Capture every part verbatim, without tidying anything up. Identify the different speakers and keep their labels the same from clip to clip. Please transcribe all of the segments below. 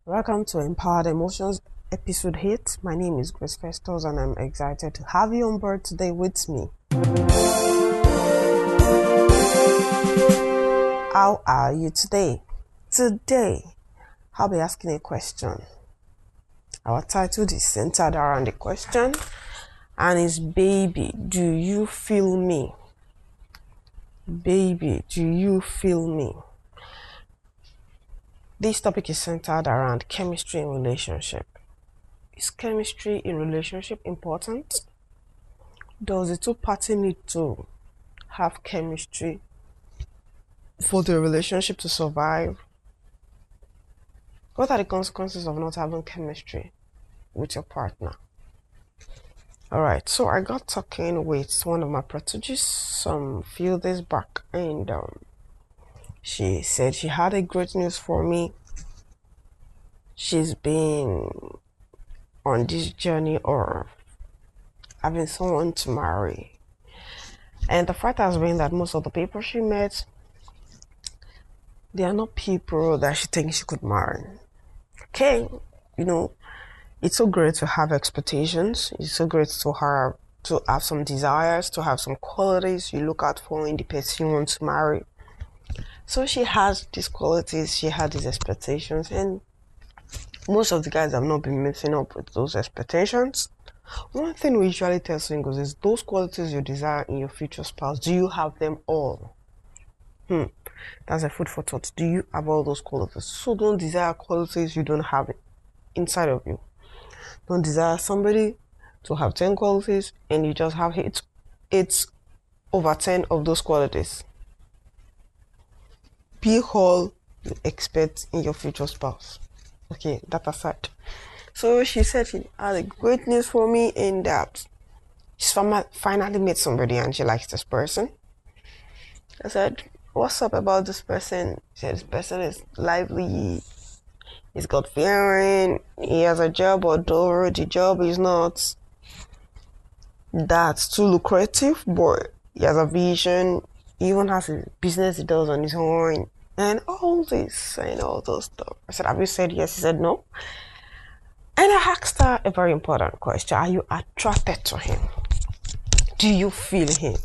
Speaker 1: Welcome to Empowered Emotions episode eight. My name is Grace Festus and I'm excited to have you on board today with me. How are you today? Today, I'll be asking a question. Our title is centered around the question and is Baby, do you feel me? Baby, do you feel me? This topic is centered around chemistry in relationship. Is chemistry in relationship important? Does the two party need to have chemistry for the relationship to survive? What are the consequences of not having chemistry with your partner? Alright, so I got talking with one of my protégés some few days back, and um, she said she had a great news for me. She's been on this journey or having someone to marry. And the fact has been that most of the people she met, they are not people that she thinks she could marry. Okay, you know, it's so great to have expectations. It's so great to have to have some desires, to have some qualities you look out for in the person you want to marry. So she has these qualities, she had these expectations, and most of the guys have not been meeting up with those expectations. One thing we usually tell singles is those qualities you desire in your future spouse, do you have them all? Hmm. That's a food for thought. Do you have all those qualities? So don't desire qualities you don't have inside of you. Don't desire somebody to have ten qualities and you just have eight, eight over ten of those qualities. Be all you expect in your future spouse. Okay, that aside. So she said she had a great news for me in that she's finally met somebody and she likes this person. I said, what's up about this person? She said, this person is lively, he's got fearing, he has a job, although the job is not that too lucrative, but he has a vision, he even has a business he does on his own, and all this and all those stuff. I said, have you said yes? She said no. And I asked her a very important question. Are you attracted to him? Do you feel him?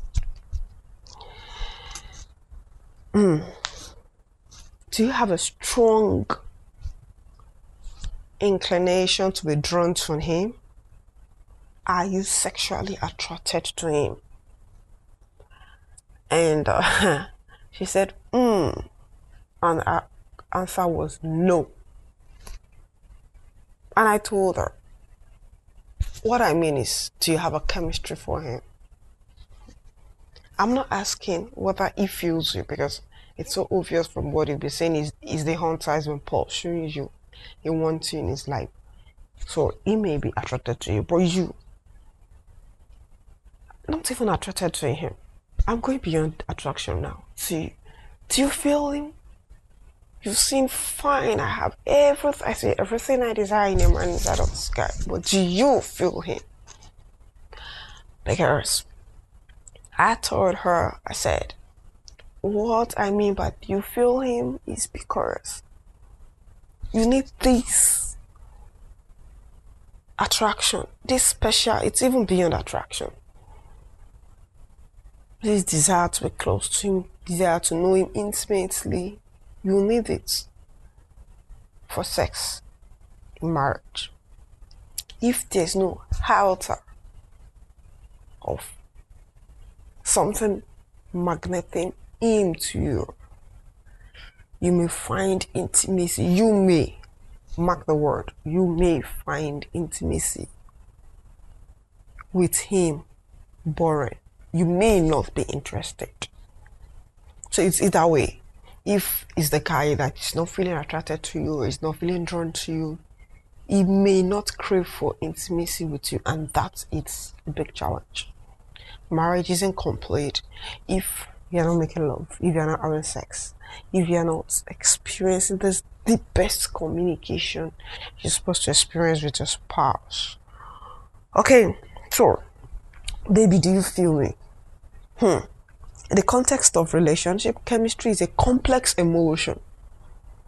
Speaker 1: Mm. Do you have a strong inclination to be drawn to him? Are you sexually attracted to him? And uh, she said, mm. And her answer was no. And I told her, what I mean is, do you have a chemistry for him? I'm not asking whether he feels you, because it's so obvious from what he'll be saying is, is the hunter has been pursuing you. He wants you in his life. So he may be attracted to you, but you, not even attracted to him. I'm going beyond attraction now. See, do you feel him? You seem fine. I have everything. I see everything I desire in a man inside of this guy. But do you feel him? Because I told her, I said, what I mean by you feel him is because you need this attraction, this special, it's even beyond attraction. This desire to be close to him, desire to know him intimately. You need it for sex in marriage. If there's no halter of something magneting him to you, you may find intimacy. You may, mark the word, you may find intimacy with him boring. You may not be interested. So it's either way. If it's the guy that is not feeling attracted to you or is not feeling drawn to you, he may not crave for intimacy with you, and that is a big challenge. Marriage isn't complete if you're not making love, if you're not having sex, if you're not experiencing this the best communication you're supposed to experience with your spouse. Okay, so baby, do you feel me? Hmm. In the context of relationship, chemistry is a complex emotion.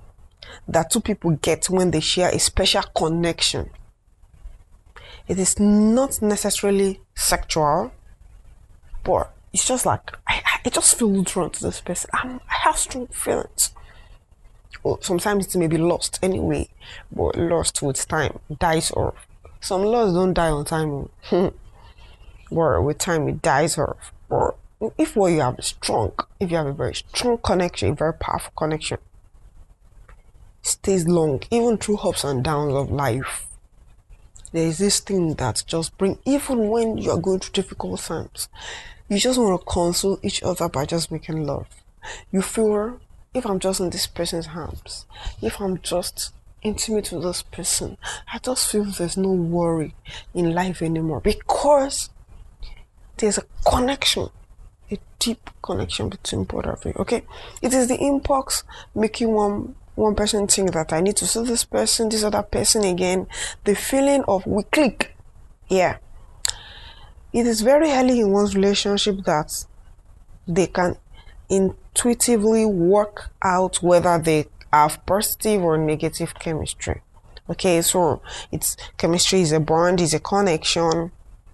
Speaker 1: that two people get when they share a special connection. It is not necessarily sexual, but it's just like, I, I just feel drawn to this person. I'm, I have strong feelings. Well, sometimes it may be lost anyway, but lost with time dies off. Some loves don't die on time, but with time it dies off. Or if what you have is strong, if you have a very strong connection, a very powerful connection, stays long, even through ups and downs of life. There is this thing that just bring, even when you're going through difficult times, you just want to console each other by just making love. You feel, if I'm just in this person's arms, if I'm just intimate with this person, I just feel there's no worry in life anymore, because there's a connection, a deep connection between both of you. Okay, it is the impulse making one one person think that I need to see this person, this other person again. The feeling of we click. Yeah, it is very early in one's relationship that they can intuitively work out whether they have positive or negative chemistry. Okay, so it's chemistry is a bond, is a connection,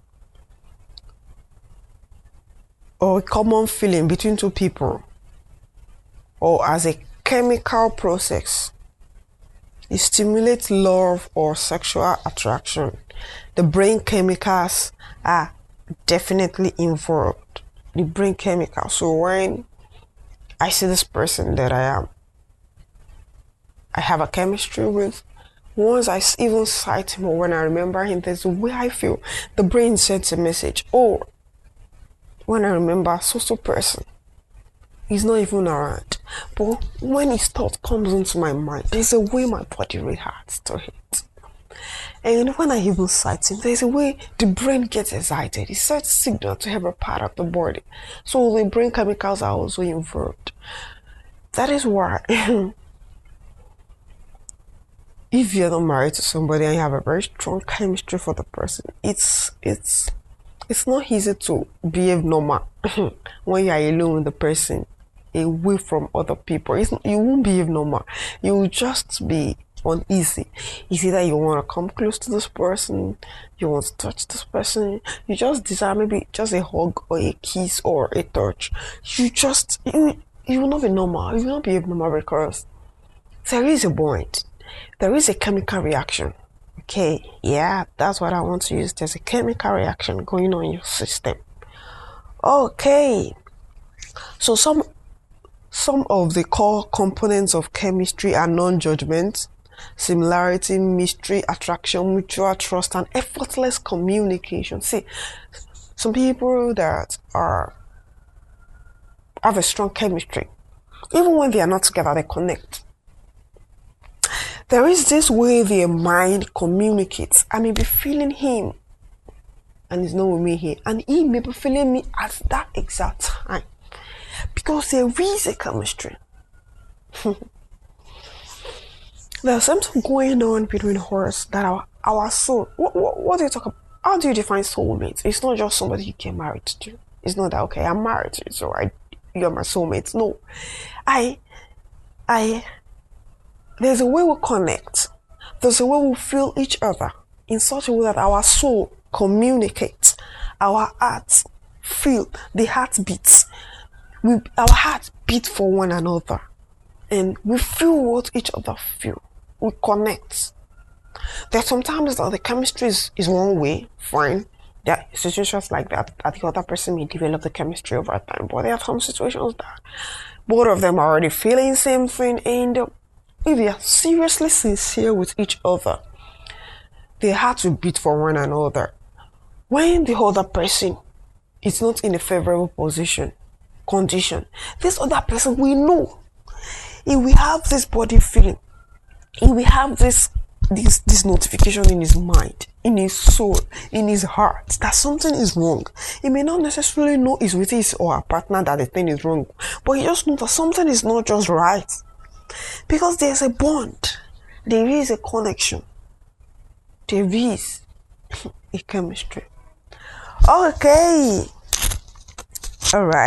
Speaker 1: or a common feeling between two people, or as a chemical process. It stimulates love or sexual attraction. The brain chemicals are definitely involved. The brain chemicals. So when I see this person that I am, I have a chemistry with, once I even sight him or when I remember him, there's a way I feel. The brain sends a message. Oh, when I remember so-so person, he's not even around. But when his thought comes into my mind, there's a way my body reacts to it. And when I even sight him, there's a way the brain gets excited. It sends signal to every part of the body. So the brain chemicals are also involved. That is why if you're not married to somebody and you have a very strong chemistry for the person, it's it's it's not easy to behave normal when you're alone with the person, away from other people. It's, you won't behave normal. You will just be uneasy. It's either you want to come close to this person, you want to touch this person, you just desire maybe just a hug or a kiss or a touch. You just, you, you will not be normal. You will not behave normal because there is a bond. There is a chemical reaction. Okay, yeah, that's what I want to use. There's a chemical reaction going on in your system. Okay, so some some of the core components of chemistry are non-judgment, similarity, mystery, attraction, mutual trust, and effortless communication. See, some people that are have a strong chemistry, even when they are not together, they connect. There is this way their mind communicates. I may be feeling him and he's not with me here, and he may be feeling me at that exact time, because there is a chemistry. There's something going on between us that our, our soul, what, what, what do you talk about? How do you define soulmate? It's not just somebody you get married to. It's not that, okay, I'm married to you, so I, you're my soulmate. No, I, I, there's a way we connect. There's a way we feel each other in such a way that our soul communicates. Our hearts feel, the heart beats. We, our hearts beat for one another. And we feel what each other feel. We connect. There's sometimes that the chemistry is, is one way, fine. There are situations like that, that the other person may develop the chemistry over time. But there are some situations that both of them are already feeling the same thing, and if they are seriously sincere with each other, they have to beat for one another. When the other person is not in a favorable position, condition, this other person will know. If we have this body feeling, if we have this this this notification in his mind, in his soul, in his heart, that something is wrong. He may not necessarily know it's with his or her partner that the thing is wrong, but he just knows that something is not just right. Because there's a bond, there is a connection, there is a chemistry. Okay, all right.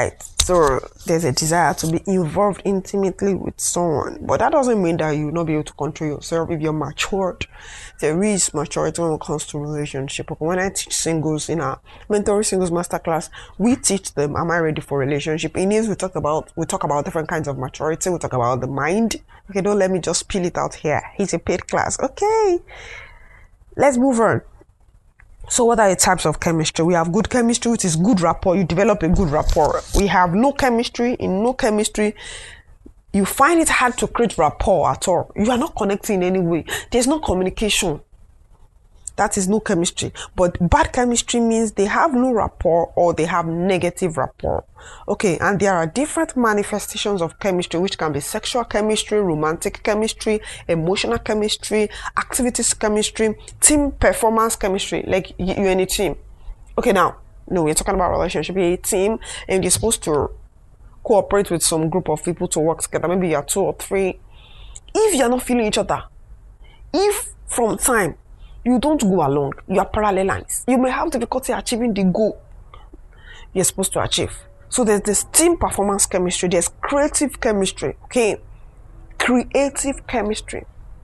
Speaker 1: So there's a desire to be involved intimately with someone. But that doesn't mean that you will not be able to control yourself if you're matured. There is maturity when it comes to relationship. When I teach singles in our mentoring singles masterclass, we teach them, am I ready for relationship? In this, we talk about we talk about different kinds of maturity. We talk about the mind. Okay, don't let me just spill it out here. It's a paid class. Okay. Let's move on. So what are the types of chemistry? We have good chemistry, which is good rapport. You develop a good rapport. We have no chemistry. In no chemistry, you find it hard to create rapport at all. You are not connecting in any way. There's no communication. That is no chemistry. But bad chemistry means they have no rapport or they have negative rapport. Okay, and there are different manifestations of chemistry, which can be sexual chemistry, romantic chemistry, emotional chemistry, activities chemistry, team performance chemistry, like you, you're in a team. Okay, now, no, we're talking about relationship. You're a team and you're supposed to cooperate with some group of people to work together. Maybe you're two or three. If you're not feeling each other, if from time, you don't go along, you are parallel lines, you may have difficulty achieving the goal you're supposed to achieve. So there's this team performance chemistry, there's creative chemistry, okay? Creative chemistry.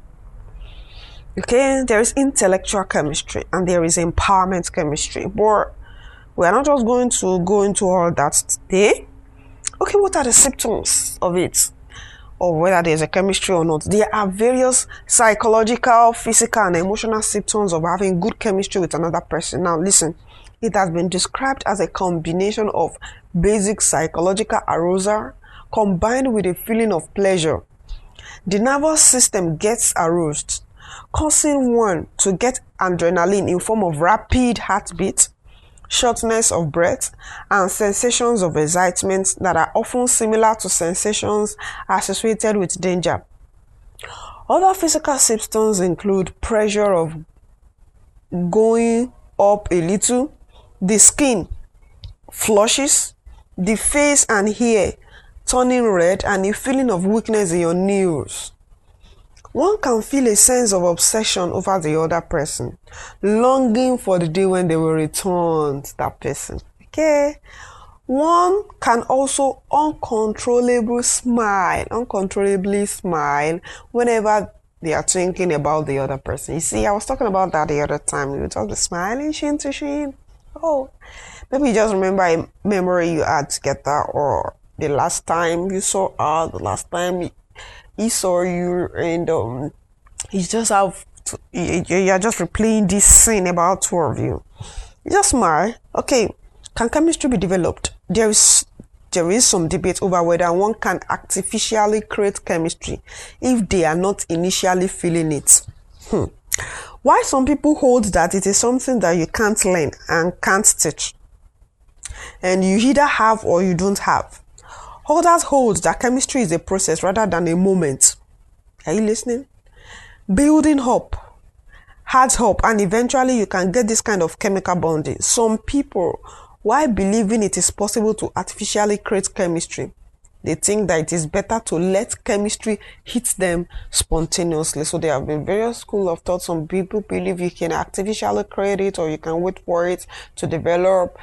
Speaker 1: Okay, there is intellectual chemistry and there is empowerment chemistry. But we are not just going to go into all that today. Okay, what are the symptoms of it? Or whether there's a chemistry or not. There are various psychological, physical, and emotional symptoms of having good chemistry with another person. Now, listen, it has been described as a combination of basic psychological arousal combined with a feeling of pleasure. The nervous system gets aroused, causing one to get adrenaline in form of rapid heartbeat, shortness of breath, and sensations of excitement that are often similar to sensations associated with danger. Other physical symptoms include pressure of going up a little, the skin flushes, the face and hair turning red, and a feeling of weakness in your nails. One can feel a sense of obsession over the other person, longing for the day when they will return to that person. Okay? One can also uncontrollably smile, uncontrollably smile whenever they are thinking about the other person. You see, I was talking about that the other time. We were talking smiling shin to shin. Oh, maybe you just remember a memory you had together, or the last time you saw her, the last time you he saw you, and um, you just have to, you, you're just replaying this scene about two of you. You just smile. Okay, can chemistry be developed? There is there is some debate over whether one can artificially create chemistry if they are not initially feeling it. Hmm. Why some people hold that it is something that you can't learn and can't teach, and you either have or you don't have. Others hold that chemistry is a process rather than a moment. Are you listening? Building up, adds up, and eventually you can get this kind of chemical bonding. Some people, while believing it is possible to artificially create chemistry, they think that it is better to let chemistry hit them spontaneously. So there have been various schools of thought. Some people believe you can artificially create it, or you can wait for it to develop.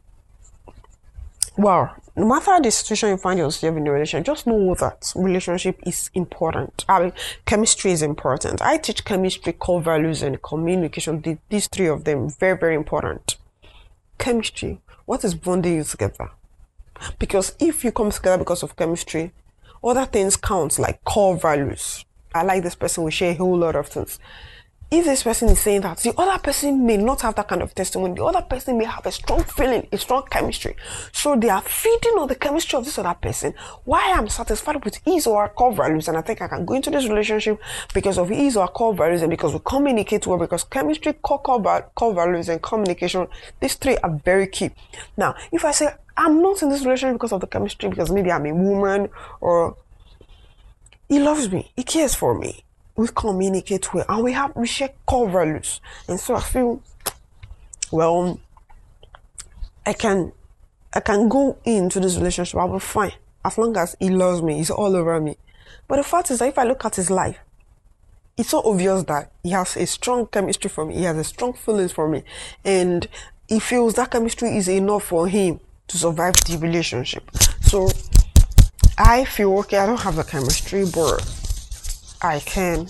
Speaker 1: Well, no matter the situation you find yourself in a relationship, just know that relationship is important. I mean, chemistry is important. I teach chemistry, core values, and communication. These three of them, very, very important. Chemistry, what is bonding you together? Because if you come together because of chemistry, other things count, like core values. I like this person, we share a whole lot of things. If this person is saying that, the other person may not have that kind of testimony. The other person may have a strong feeling, a strong chemistry. So they are feeding on the chemistry of this other person. Why I'm satisfied with his or her core values, and I think I can go into this relationship because of his or her core values, and because we communicate well, because chemistry, core, core, core values, and communication, these three are very key. Now, if I say, I'm not in this relationship because of the chemistry, because maybe I'm a woman, or he loves me, he cares for me, we communicate well, and we have we share core values, and so I feel, well, I can I can go into this relationship, I'll be fine as long as he loves me, he's all over me. But the fact is that if I look at his life, it's so obvious that he has a strong chemistry for me, he has a strong feelings for me, and he feels that chemistry is enough for him to survive the relationship. So I feel okay, I don't have the chemistry, but I can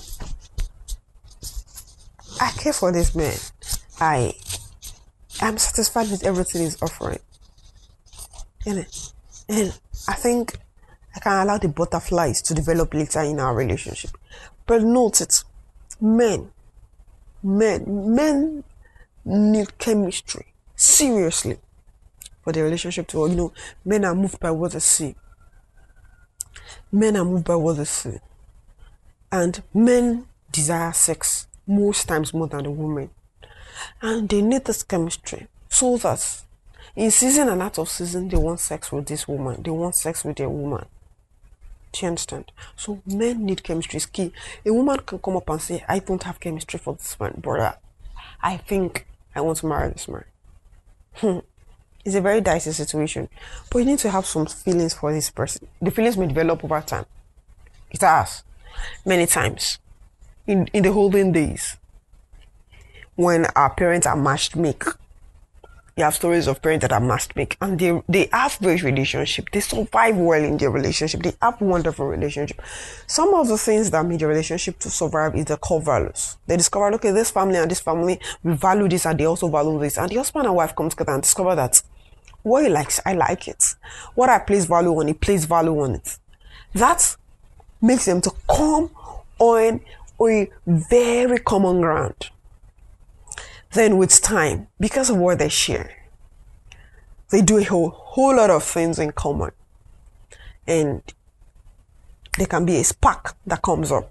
Speaker 1: I care for this man. I am satisfied with everything he's offering. And, and I think I can allow the butterflies to develop later in our relationship. But note it, men, men, men need chemistry. Seriously. For the relationship to work. You know, men are moved by what they see. Men are moved by what they see. And men desire sex most times more than the women. And they need this chemistry so that in season and out of season, they want sex with this woman. They want sex with their woman. Do you understand? So men need chemistry. It's key. A woman can come up and say, I don't have chemistry for this man, brother. I think I want to marry this man. Hmm. It's a very dicey situation. But you need to have some feelings for this person. The feelings may develop over time. It has. Many times. In, in the olden days, when our parents are matched make, you have stories of parents that are matched make, and they they have great relationship. They survive well in their relationship. They have wonderful relationship. Some of the things that made the relationship to survive is the core values. They discovered, okay, this family and this family, we value this and they also value this. And the husband and wife come together and discover that what he likes, I like it. What I place value on, he plays value on it. That makes them to come on a very common ground. Then with time, because of what they share, they do a whole, whole lot of things in common. And there can be a spark that comes up.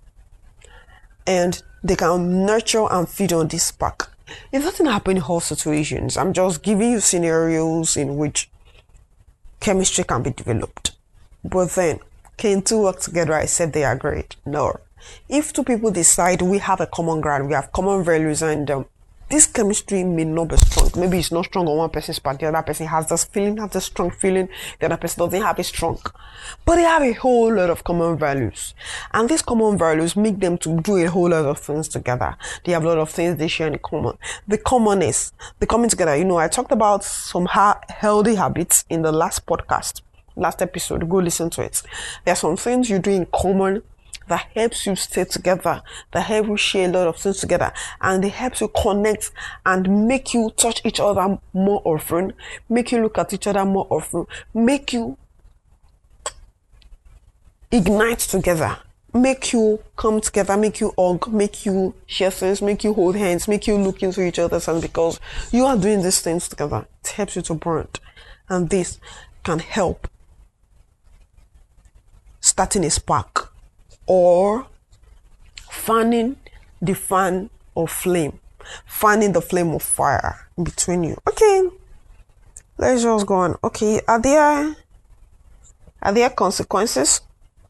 Speaker 1: And they can nurture and feed on this spark. It doesn't happen in all situations. I'm just giving you scenarios in which chemistry can be developed. But then, can two work together except they are great? No. If two people decide we have a common ground, we have common values, and um, this chemistry may not be strong. Maybe it's not strong on one person's part. The other person has this feeling, has this strong feeling. The other person doesn't have it strong. But they have a whole lot of common values. And these common values make them to do a whole lot of things together. They have a lot of things they share in common. The commonness, the coming together. You know, I talked about some ha- healthy habits in the last podcast, last episode. Go listen to it. There are some things you do in common that helps you stay together, that help you share a lot of things together, and they help you connect and make you touch each other more often, make you look at each other more often, make you ignite together, make you come together, make you hug, make you share things, make you hold hands, make you look into each other's hands, because you are doing these things together. It helps you to bond, and this can help starting a spark or fanning the fan of flame, fanning the flame of fire between you. Okay, let's just go on. Okay, are there are there consequences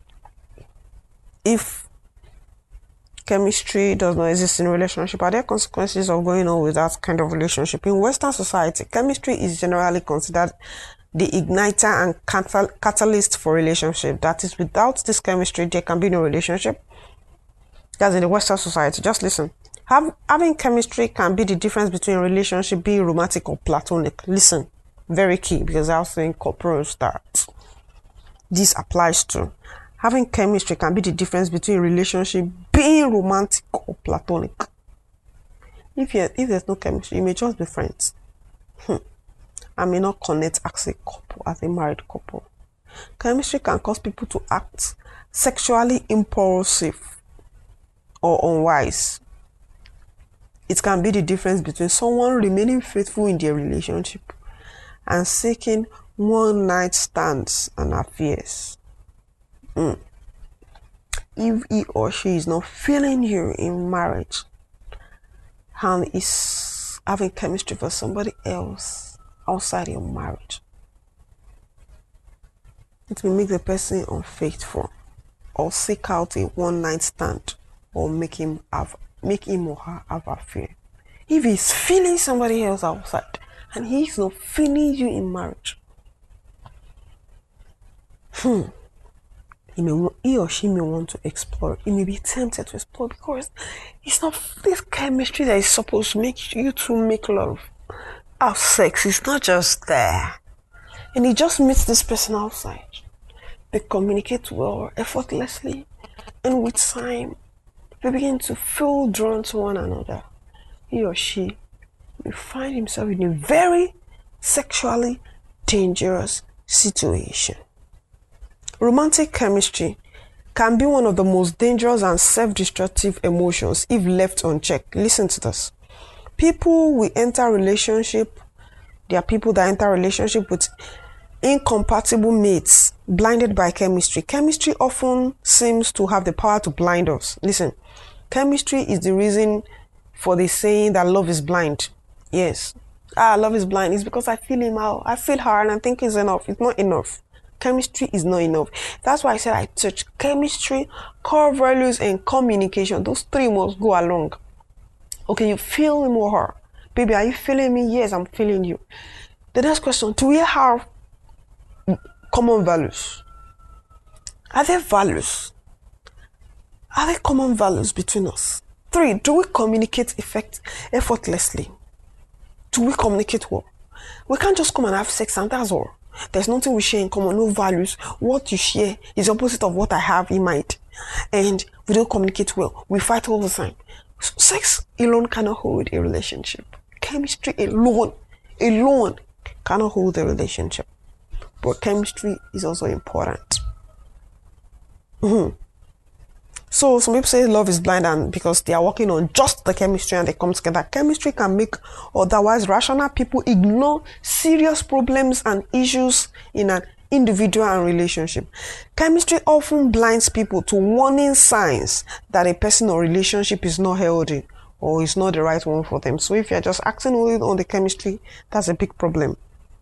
Speaker 1: if chemistry does not exist in a relationship? Are there consequences of going on with that kind of relationship? In Western society, chemistry is generally considered the igniter and catal- catalyst for relationship. That is, without this chemistry, there can be no relationship. That's in the Western society. Just listen. Have, having chemistry can be the difference between a relationship being romantic or platonic. Listen. Very key, because I was saying corporal start. This applies to. Having chemistry can be the difference between a relationship being romantic or platonic. If, you, if there's no chemistry, you may just be friends. Hmm. I may not connect as a couple, as a married couple. Chemistry can cause people to act sexually impulsive or unwise. It can be the difference between someone remaining faithful in their relationship and seeking one night stands and affairs. Mm. If he or she is not feeling you in marriage and is having chemistry for somebody else outside your marriage, it will make the person unfaithful or seek out a one night stand or make him have make him or her have a fear. If he's feeling somebody else outside and he's not feeling you in marriage, hmm, he may he or she may want to explore. He may be tempted to explore because it's not this chemistry that is supposed to make you to make love. Our sex is not just there. And he just meets this person outside. They communicate well, effortlessly, and with time, they begin to feel drawn to one another. He or she will find himself in a very sexually dangerous situation. Romantic chemistry can be one of the most dangerous and self-destructive emotions if left unchecked. Listen to this. People will enter relationship, there are people that enter relationship with incompatible mates, blinded by chemistry. Chemistry often seems to have the power to blind us. Listen, chemistry is the reason for the saying that love is blind. Yes. Ah, love is blind. It's because I feel him out. I feel her and I think it's enough. It's not enough. Chemistry is not enough. That's why I said I touch chemistry, core values, and communication. Those three must go along. Okay, you feel him or her. Baby, are you feeling me? Yes, I'm feeling you. The next question, do we have common values? Are there values? Are there common values between us? Three, do we communicate effect effortlessly? Do we communicate well? We can't just come and have sex and that's all. There's nothing we share in common, no values. What you share is opposite of what I have in mind. And we don't communicate well. We fight all the time. So sex alone cannot hold a relationship. Chemistry alone, alone cannot hold a relationship. But chemistry is also important. Mm-hmm. So some people say love is blind and because they are working on just the chemistry and they come together. Chemistry can make otherwise rational people ignore serious problems and issues in an individual and relationship. Chemistry often blinds people to warning signs that a person or relationship is not healthy or is not the right one for them. So if you're just acting only on the chemistry, that's a big problem.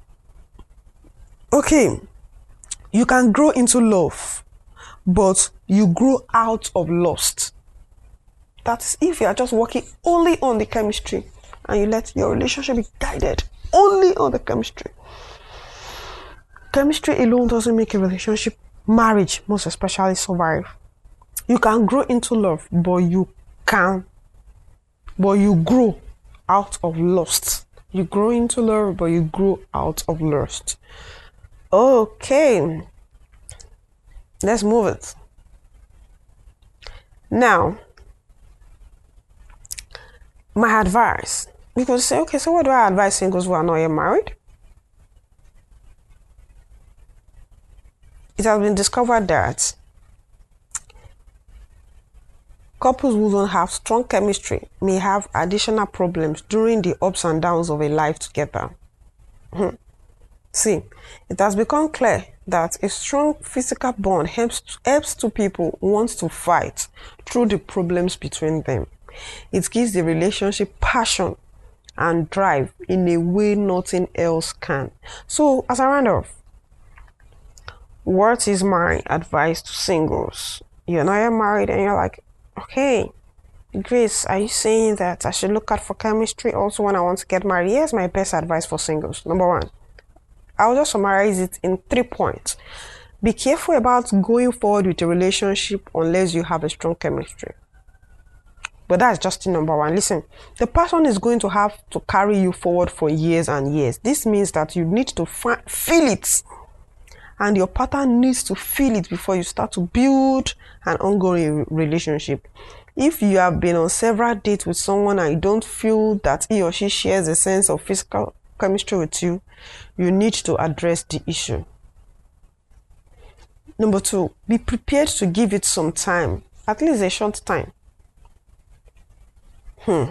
Speaker 1: Okay, you can grow into love, but you grow out of lust. That's if you are just working only on the chemistry and you let your relationship be guided only on the chemistry. Chemistry alone doesn't make a relationship, marriage most especially, survive. You can grow into love, but you can, but you grow out of lust. You grow into love, but you grow out of lust. Okay, let's move it. Now, my advice, because say, okay, so what do I advise singles who are not yet married? It has been discovered that couples who don't have strong chemistry may have additional problems during the ups and downs of a life together. See, it has become clear that a strong physical bond helps, helps two people who want to fight through the problems between them. It gives the relationship passion and drive in a way nothing else can. So, as a round off, what is my advice to singles? You're not yet married and you're like, okay, Grace, are you saying that I should look out for chemistry also when I want to get married? Here's my best advice for singles. Number one, I'll just summarize it in three points. Be careful about going forward with a relationship unless you have a strong chemistry. But that's just number one. Listen, the person is going to have to carry you forward for years and years. This means that you need to fi- feel it. And your partner needs to feel it before you start to build an ongoing relationship. If you have been on several dates with someone and you don't feel that he or she shares a sense of physical chemistry with you, you need to address the issue. Number two, be prepared to give it some time, at least a short time. Hmm.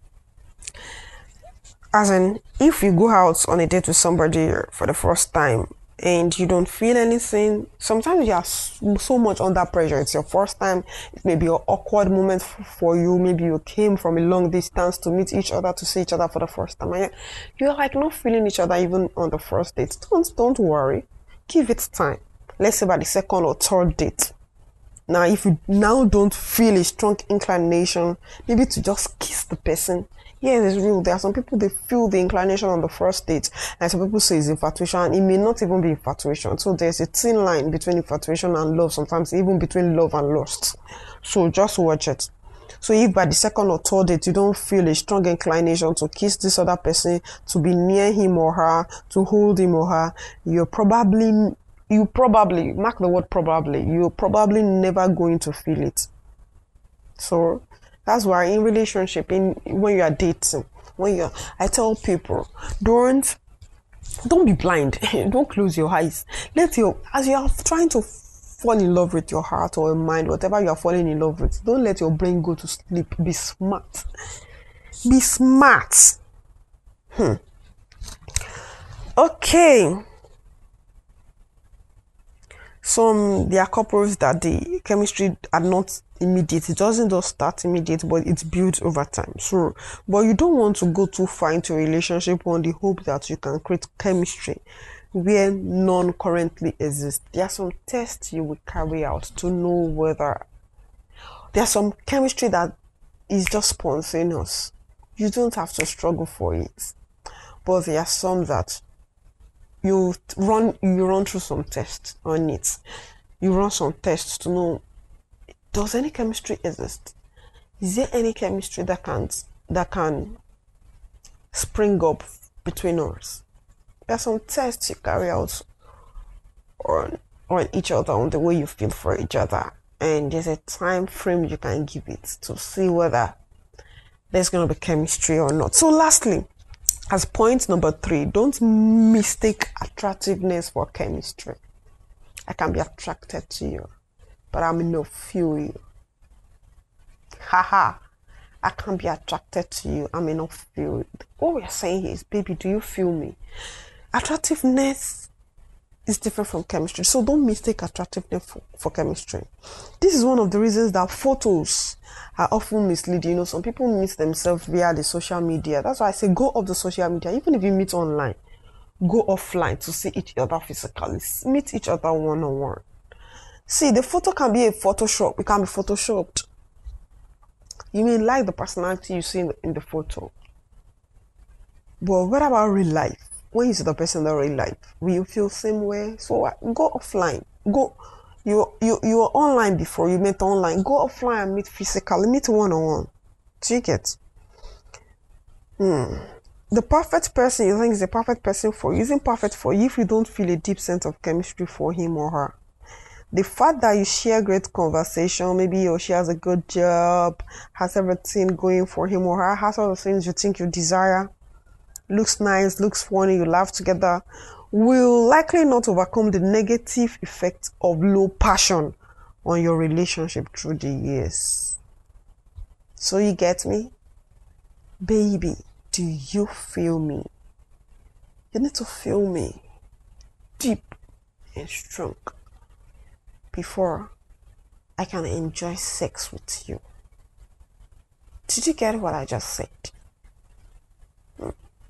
Speaker 1: As in, if you go out on a date with somebody for the first time and you don't feel anything, sometimes you are so much under pressure. It's your first time. It may be an awkward moment for you. Maybe you came from a long distance to meet each other, to see each other for the first time. And you're like not feeling each other even on the first date. Don't, don't worry. Give it time. Let's say by the second or third date. Now, if you now don't feel a strong inclination, maybe to just kiss the person. Yes, it's real. There are some people, they feel the inclination on the first date, and some people say it's infatuation, and it may not even be infatuation. So there's a thin line between infatuation and love, sometimes even between love and lust. So just watch it. So if by the second or third date you don't feel a strong inclination to kiss this other person, to be near him or her, to hold him or her, you're probably, you probably, mark the word probably, you're probably never going to feel it. So that's why in relationship, in when you are dating, when you're, I tell people, don't, don't be blind. Don't close your eyes. Let your, as you are trying to fall in love with your heart or your mind, whatever you are falling in love with, don't let your brain go to sleep. Be smart. Be smart. Hmm. Okay. Some there are couples that the chemistry are not immediate. It doesn't just start immediate, but it's built over time. So, but you don't want to go too far into a relationship on the hope that you can create chemistry where none currently exists. There are some tests you will carry out to know whether there's some chemistry that is just spontaneous. You don't have to struggle for it. But there are some that you run you run through some tests on it. You run some tests to know, does any chemistry exist? Is there any chemistry that can that can spring up between us? There are some tests you carry out on on each other, on the way you feel for each other, and there's a time frame you can give it to see whether there's going to be chemistry or not. So lastly, as point number three, don't mistake attractiveness for chemistry. I can be attracted to you, but I may not feel you. Haha. I can be attracted to you, I may not feel it. What we're saying is, baby, do you feel me? Attractiveness is different from chemistry, so don't mistake attractiveness for, for chemistry. This is one of the reasons that photos are often misleading. You know, some people meet themselves via the social media. That's why I say go off the social media. Even if you meet online, go offline to see each other physically. Meet each other one-on-one. See, the photo can be a Photoshop. It can be photoshopped. You may like the personality you see in the, in the photo. But what about real life? When you see the person in real life, will you feel the same way? So uh, go offline. Go. You you you were online before. You met online. Go offline and meet physically. Meet one on one. Do you get? Hmm. The perfect person you think is the perfect person for you isn't perfect for you if you don't feel a deep sense of chemistry for him or her. The fact that you share great conversation, maybe or she has a good job, has everything going for him or her, has all the things you think you desire, looks nice, looks funny, you laugh together, will likely not overcome the negative effect of low passion on your relationship through the years. So you get me? Baby, do you feel me? You need to feel me deep and strong before I can enjoy sex with you. Did you get what I just said? Hmm.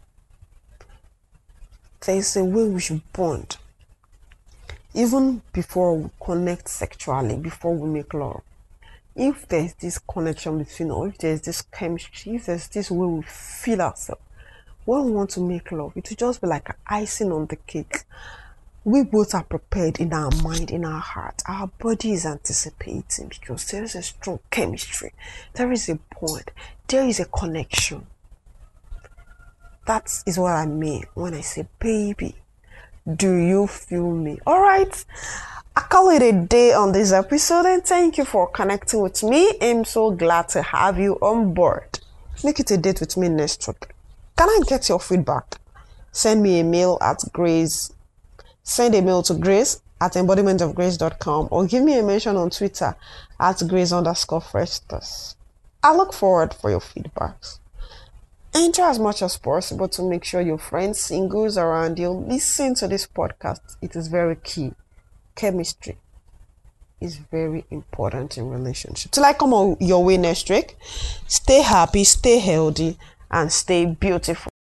Speaker 1: There's a way we should bond. Even before we connect sexually, before we make love. If there's this connection between us, if there's this chemistry, if there's this way we feel ourselves, when we want to make love, it will just be like icing on the cake. We both are prepared in our mind, in our heart. Our body is anticipating because there is a strong chemistry. There is a bond. There is a connection. That is what I mean when I say, baby, do you feel me? All right. I call it a day on this episode and thank you for connecting with me. I'm so glad to have you on board. Make it a date with me next week. Can I get your feedback? Send me a mail at Grace. Send a mail to Grace at embodiment of grace dot com or give me a mention on Twitter at Grace underscore Festus. I look forward for your feedbacks. And try as much as possible to make sure your friends, singles around you, listen to this podcast. It is very key. Chemistry is very important in relationships. Till I come on your way next week, stay happy, stay healthy, and stay beautiful.